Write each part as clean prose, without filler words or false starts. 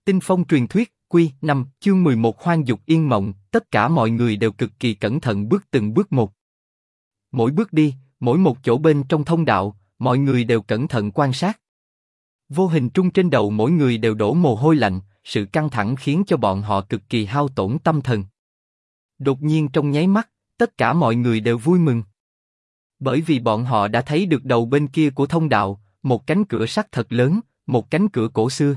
Tinh Phong truyền thuyết, Quy 5, chương 11 Hoang dục yên mộng, tất cả mọi người đều cực kỳ cẩn thận bước từng bước một. Mỗi bước đi, mỗi một chỗ bên trong thông đạo, mọi người đều cẩn thận quan sát. Vô hình trung trên đầu mỗi người đều đổ mồ hôi lạnh, sự căng thẳng khiến cho bọn họ cực kỳ hao tổn tâm thần. Đột nhiên trong nháy mắt, tất cả mọi người đều vui mừng. Bởi vì bọn họ đã thấy được đầu bên kia của thông đạo, một cánh cửa sắt thật lớn, một cánh cửa cổ xưa.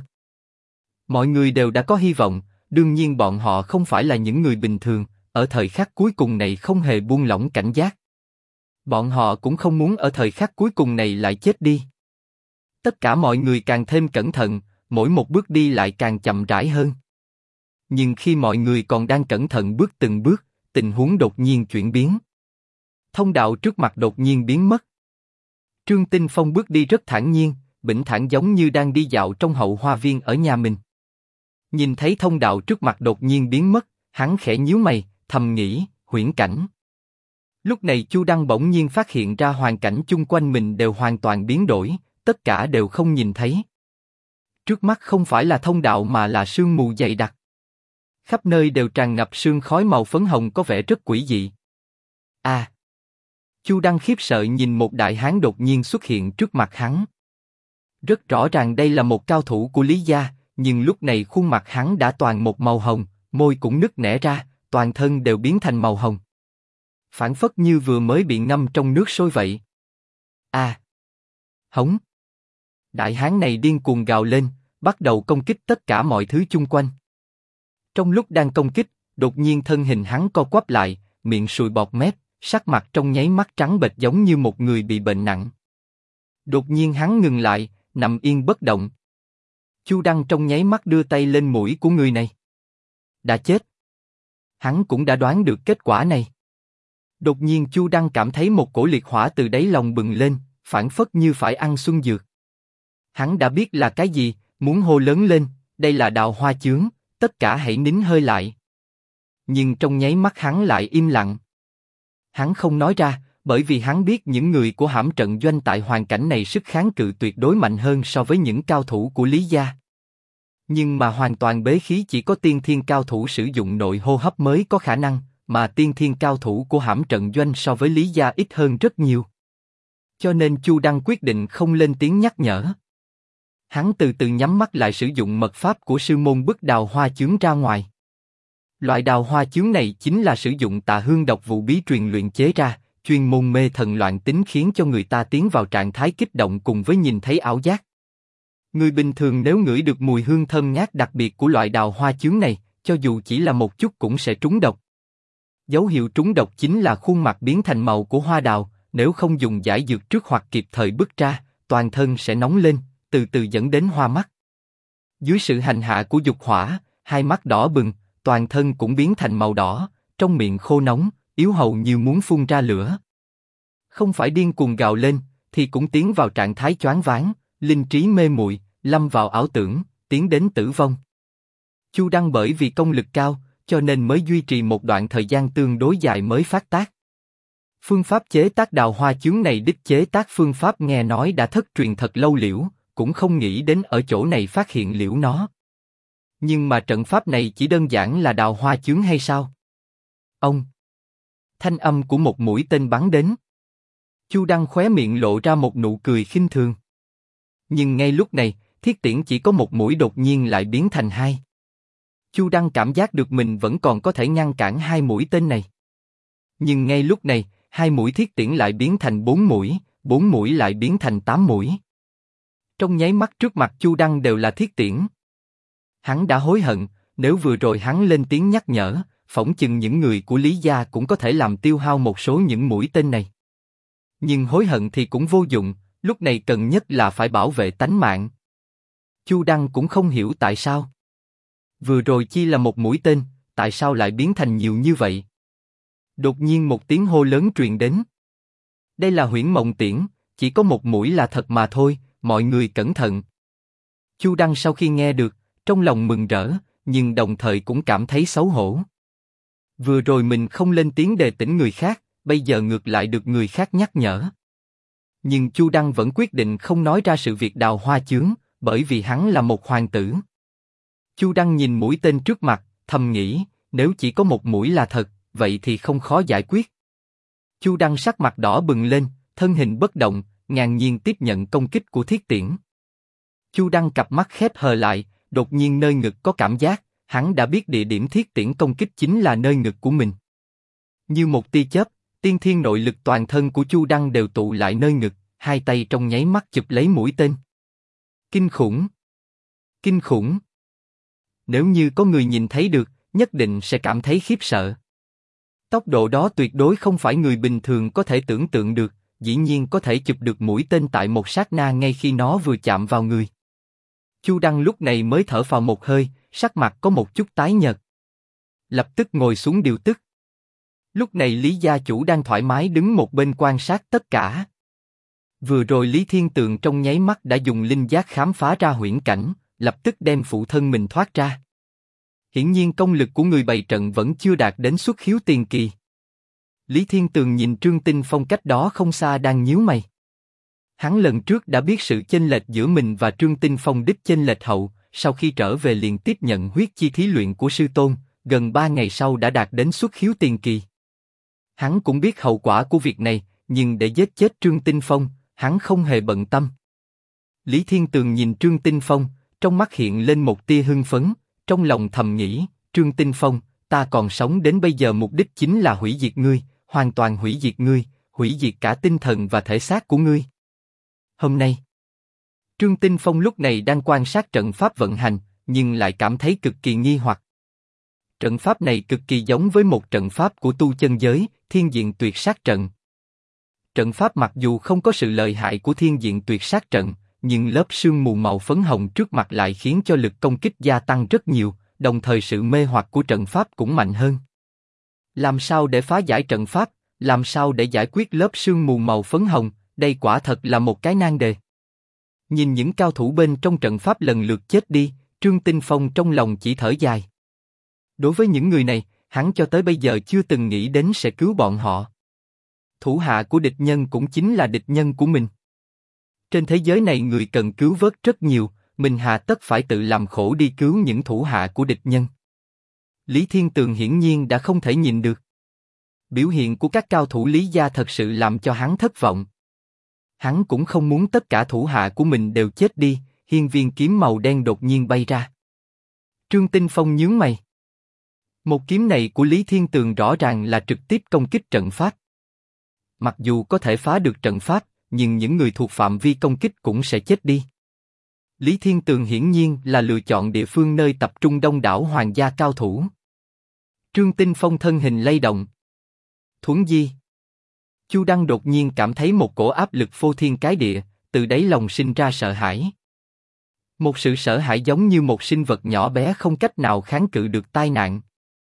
Mọi người đều đã có hy vọng, đương nhiên bọn họ không phải là những người bình thường, ở thời khắc cuối cùng này không hề buông lỏng cảnh giác. Bọn họ cũng không muốn ở thời khắc cuối cùng này lại chết đi. Tất cả mọi người càng thêm cẩn thận, mỗi một bước đi lại càng chậm rãi hơn. Nhưng khi mọi người còn đang cẩn thận bước từng bước, tình huống đột nhiên chuyển biến. Thông đạo trước mặt đột nhiên biến mất. Trương Tinh Phong bước đi rất thản nhiên, bình thản giống như đang đi dạo trong hậu hoa viên ở nhà mình. Nhìn thấy thông đạo trước mặt đột nhiên biến mất, hắn khẽ nhíu mày, thầm nghĩ, huyễn cảnh. Lúc này Chu Đăng bỗng nhiên phát hiện ra hoàn cảnh chung quanh mình đều hoàn toàn biến đổi, tất cả đều không nhìn thấy. Trước mắt không phải là thông đạo mà là sương mù dày đặc. Khắp nơi đều tràn ngập sương khói màu phấn hồng có vẻ rất quỷ dị. À! Chu Đăng khiếp sợ nhìn một đại hán đột nhiên xuất hiện trước mặt hắn. Rất rõ ràng đây là một cao thủ của Lý gia, nhưng lúc này khuôn mặt hắn đã toàn một màu hồng, môi cũng nứt nẻ ra, toàn thân đều biến thành màu hồng. Phảng phất như vừa mới bị ngâm trong nước sôi vậy. À! Hống! Đại hán này điên cuồng gào lên, bắt đầu công kích tất cả mọi thứ chung quanh. Trong lúc đang công kích, đột nhiên thân hình hắn co quắp lại, miệng sùi bọt mép, sắc mặt trong nháy mắt trắng bệch giống như một người bị bệnh nặng. Đột nhiên hắn ngừng lại, nằm yên bất động. Chu Đăng trong nháy mắt đưa tay lên mũi của người này. Đã chết. Hắn cũng đã đoán được kết quả này. Đột nhiên Chu Đăng cảm thấy một cổ liệt hỏa từ đáy lòng bừng lên, phảng phất như phải ăn xuân dược. Hắn đã biết là cái gì, muốn hô lớn lên, đây là Đào Hoa Chướng, tất cả hãy nín hơi lại. Nhưng trong nháy mắt hắn lại im lặng. Hắn không nói ra, bởi vì hắn biết những người của Hãm Trận Doanh tại hoàn cảnh này sức kháng cự tuyệt đối mạnh hơn so với những cao thủ của Lý gia. Nhưng mà hoàn toàn bế khí chỉ có tiên thiên cao thủ sử dụng nội hô hấp mới có khả năng, mà tiên thiên cao thủ của Hãm Trận Doanh so với Lý gia ít hơn rất nhiều. Cho nên Chu Đăng quyết định không lên tiếng nhắc nhở. Hắn từ từ nhắm mắt lại sử dụng mật pháp của sư môn bức Đào Hoa Chướng ra ngoài. Loại Đào Hoa Chướng này chính là sử dụng tà hương độc vụ bí truyền luyện chế ra, chuyên môn mê thần loạn tính khiến cho người ta tiến vào trạng thái kích động cùng với nhìn thấy ảo giác. Người bình thường nếu ngửi được mùi hương thơm ngát đặc biệt của loại Đào Hoa Chướng này, cho dù chỉ là một chút cũng sẽ trúng độc. Dấu hiệu trúng độc chính là khuôn mặt biến thành màu của hoa đào, nếu không dùng giải dược trước hoặc kịp thời bứt ra, toàn thân sẽ nóng lên, từ từ dẫn đến hoa mắt. Dưới sự hành hạ của dục hỏa, hai mắt đỏ bừng, toàn thân cũng biến thành màu đỏ, trong miệng khô nóng, yếu hầu như muốn phun ra lửa. Không phải điên cuồng gào lên, thì cũng tiến vào trạng thái choáng váng, linh trí mê muội, lâm vào ảo tưởng, tiến đến tử vong. Chu Đăng bởi vì công lực cao, cho nên mới duy trì một đoạn thời gian tương đối dài mới phát tác. Phương pháp chế tác Đào Hoa Chướng này đích chế tác phương pháp nghe nói đã thất truyền thật lâu liễu, cũng không nghĩ đến ở chỗ này phát hiện liễu nó. Nhưng mà trận pháp này chỉ đơn giản là Đào Hoa Chướng hay sao? Ông! Thanh âm của một mũi tên bắn đến. Chu Đăng khóe miệng lộ ra một nụ cười khinh thường. Nhưng ngay lúc này, thiết tiễn chỉ có một mũi đột nhiên lại biến thành hai. Chu Đăng cảm giác được mình vẫn còn có thể ngăn cản hai mũi tên này. Nhưng ngay lúc này, hai mũi thiết tiễn lại biến thành bốn mũi lại biến thành 8 mũi. Trong nháy mắt trước mặt Chu Đăng đều là thiết tiễn. Hắn đã hối hận, nếu vừa rồi hắn lên tiếng nhắc nhở, phỏng chừng những người của Lý gia cũng có thể làm tiêu hao một số những mũi tên này. Nhưng hối hận thì cũng vô dụng, lúc này cần nhất là phải bảo vệ tánh mạng. Chu Đăng cũng không hiểu tại sao. Vừa rồi chỉ là một mũi tên, tại sao lại biến thành nhiều như vậy? Đột nhiên một tiếng hô lớn truyền đến. Đây là Huyễn Mộng Tiễn, chỉ có một mũi là thật mà thôi, mọi người cẩn thận. Chu Đăng sau khi nghe được, trong lòng mừng rỡ, nhưng đồng thời cũng cảm thấy xấu hổ. Vừa rồi mình không lên tiếng đề tỉnh người khác, bây giờ ngược lại được người khác nhắc nhở. Nhưng Chu Đăng vẫn quyết định không nói ra sự việc Đào Hoa Chướng, bởi vì hắn là một hoàng tử. Chu Đăng nhìn mũi tên trước mặt, thầm nghĩ, nếu chỉ có một mũi là thật, vậy thì không khó giải quyết. Chu Đăng sắc mặt đỏ bừng lên, thân hình bất động, ngang nhiên tiếp nhận công kích của thiết tiễn. Chu Đăng cặp mắt khép hờ lại, đột nhiên nơi ngực có cảm giác, hắn đã biết địa điểm thiết tiễn công kích chính là nơi ngực của mình. Như một tia chớp, tiên thiên nội lực toàn thân của Chu Đăng đều tụ lại nơi ngực, hai tay trong nháy mắt chụp lấy mũi tên. Kinh khủng! Kinh khủng! Nếu như có người nhìn thấy được, nhất định sẽ cảm thấy khiếp sợ. Tốc độ đó tuyệt đối không phải người bình thường có thể tưởng tượng được, dĩ nhiên có thể chụp được mũi tên tại một sát na ngay khi nó vừa chạm vào người. Chu Đăng lúc này mới thở phào một hơi, sắc mặt có một chút tái nhợt. Lập tức ngồi xuống điều tức. Lúc này Lý gia chủ đang thoải mái đứng một bên quan sát tất cả. Vừa rồi Lý Thiên Tường trong nháy mắt đã dùng linh giác khám phá ra huyễn cảnh, lập tức đem phụ thân mình thoát ra. Hiển nhiên công lực của người bày trận vẫn chưa đạt đến xuất khiếu tiền kỳ. Lý Thiên Tường nhìn Trương Tinh Phong cách đó không xa đang nhíu mày. Hắn lần trước đã biết sự chênh lệch giữa mình và Trương Tinh Phong đích chênh lệch hậu, sau khi trở về liền tiếp nhận huyết chi thí luyện của sư tôn, gần 3 ngày sau đã đạt đến xuất khiếu tiền kỳ. Hắn cũng biết hậu quả của việc này, nhưng để giết chết Trương Tinh Phong, hắn không hề bận tâm. Lý Thiên Tường nhìn Trương Tinh Phong, trong mắt hiện lên một tia hưng phấn, trong lòng thầm nghĩ, Trương Tinh Phong, ta còn sống đến bây giờ mục đích chính là hủy diệt ngươi, hoàn toàn hủy diệt ngươi, hủy diệt cả tinh thần và thể xác của ngươi. Hôm nay, Trương Tinh Phong lúc này đang quan sát trận pháp vận hành, nhưng lại cảm thấy cực kỳ nghi hoặc. Trận pháp này cực kỳ giống với một trận pháp của tu chân giới, Thiên Diện Tuyệt Sát Trận. Trận pháp mặc dù không có sự lợi hại của Thiên Diện Tuyệt Sát Trận, nhưng lớp sương mù màu phấn hồng trước mặt lại khiến cho lực công kích gia tăng rất nhiều, đồng thời sự mê hoặc của trận pháp cũng mạnh hơn. Làm sao để phá giải trận pháp, làm sao để giải quyết lớp sương mù màu phấn hồng, đây quả thật là một cái nan đề. Nhìn những cao thủ bên trong trận pháp lần lượt chết đi, Trương Tinh Phong trong lòng chỉ thở dài. Đối với những người này, hắn cho tới bây giờ chưa từng nghĩ đến sẽ cứu bọn họ. Thủ hạ của địch nhân cũng chính là địch nhân của mình. Trên thế giới này người cần cứu vớt rất nhiều, mình hà tất phải tự làm khổ đi cứu những thủ hạ của địch nhân. Lý Thiên Tường hiển nhiên đã không thể nhìn được. Biểu hiện của các cao thủ Lý gia thật sự làm cho hắn thất vọng. Hắn cũng không muốn tất cả thủ hạ của mình đều chết đi, hiên viên kiếm màu đen đột nhiên bay ra. Trương Tinh Phong nhướng mày. Một kiếm này của Lý Thiên Tường rõ ràng là trực tiếp công kích trận pháp. Mặc dù có thể phá được trận pháp, nhưng những người thuộc phạm vi công kích cũng sẽ chết đi. Lý Thiên Tường hiển nhiên là lựa chọn địa phương nơi tập trung đông đảo hoàng gia cao thủ. Trương Tinh Phong thân hình lay động. Thuấn di. Chu Đăng đột nhiên cảm thấy một cổ áp lực phô thiên cái địa, từ đáy lòng sinh ra sợ hãi. Một sự sợ hãi giống như một sinh vật nhỏ bé không cách nào kháng cự được tai nạn.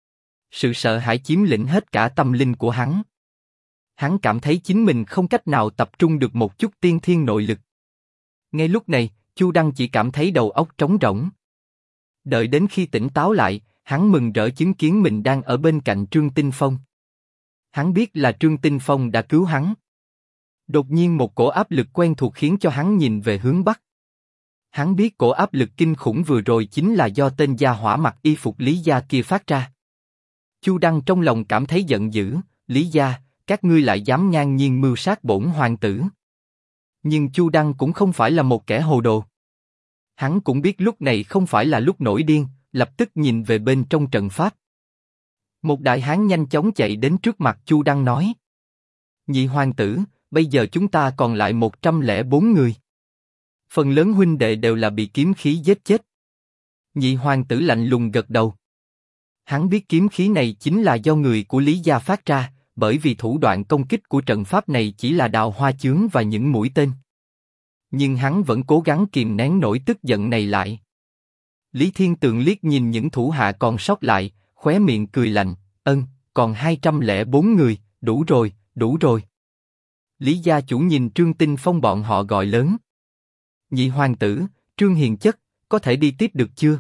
Sự sợ hãi chiếm lĩnh hết cả tâm linh của hắn. Hắn cảm thấy chính mình không cách nào tập trung được một chút tiên thiên nội lực. Ngay lúc này, Chu Đăng chỉ cảm thấy đầu óc trống rỗng. Đợi đến khi tỉnh táo lại, hắn mừng rỡ chứng kiến mình đang ở bên cạnh Trương Tinh Phong. Hắn biết là Trương Tinh Phong đã cứu hắn. Đột nhiên một cổ áp lực quen thuộc khiến cho hắn nhìn về hướng bắc. Hắn biết cổ áp lực kinh khủng vừa rồi chính là do tên gia hỏa mặc y phục Lý gia kia phát ra. Chu Đăng trong lòng cảm thấy giận dữ, Lý gia, các ngươi lại dám ngang nhiên mưu sát bổn hoàng tử. Nhưng Chu Đăng cũng không phải là một kẻ hồ đồ. Hắn cũng biết lúc này không phải là lúc nổi điên, lập tức nhìn về bên trong trận pháp. Một đại hán nhanh chóng chạy đến trước mặt Chu Đăng nói: Nhị hoàng tử, bây giờ chúng ta còn lại 104 người. Phần lớn huynh đệ đều là bị kiếm khí giết chết. Nhị hoàng tử lạnh lùng gật đầu. Hắn biết kiếm khí này chính là do người của Lý gia phát ra, bởi vì thủ đoạn công kích của trận pháp này chỉ là đào hoa chướng và những mũi tên. Nhưng hắn vẫn cố gắng kìm nén nỗi tức giận này lại. Lý Thiên Tường liếc nhìn những thủ hạ còn sót lại, khóe miệng cười lạnh, còn 204 người, đủ rồi, đủ rồi. Lý gia chủ nhìn Trương Tinh Phong bọn họ gọi lớn. Nhị hoàng tử, Trương Hiền chất, có thể đi tiếp được chưa?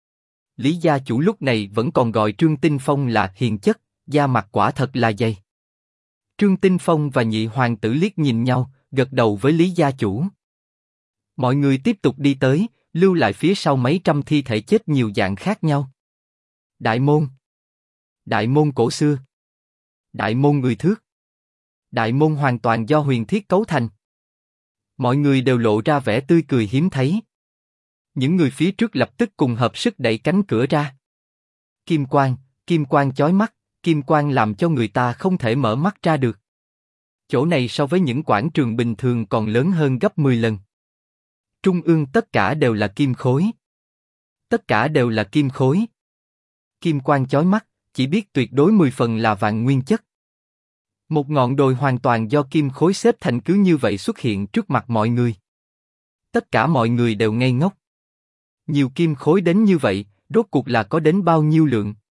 Lý gia chủ lúc này vẫn còn gọi Trương Tinh Phong là hiền chất, da mặt quả thật là dày. Trương Tinh Phong và nhị hoàng tử liếc nhìn nhau, gật đầu với Lý gia chủ. Mọi người tiếp tục đi tới, lưu lại phía sau mấy trăm thi thể chết nhiều dạng khác nhau. Đại môn. Đại môn cổ xưa. Đại môn người thước. Đại môn hoàn toàn do huyền thiết cấu thành. Mọi người đều lộ ra vẻ tươi cười hiếm thấy. Những người phía trước lập tức cùng hợp sức đẩy cánh cửa ra. Kim quang chói mắt, kim quang làm cho người ta không thể mở mắt ra được. Chỗ này so với những quảng trường bình thường còn lớn hơn gấp 10 lần. Trung ương tất cả đều là kim khối. Tất cả đều là kim khối. Kim quang chói mắt, chỉ biết tuyệt đối 10 phần là vàng nguyên chất. Một ngọn đồi hoàn toàn do kim khối xếp thành cứ như vậy xuất hiện trước mặt mọi người. Tất cả mọi người đều ngây ngốc. Nhiều kim khối đến như vậy, rốt cuộc là có đến bao nhiêu lượng?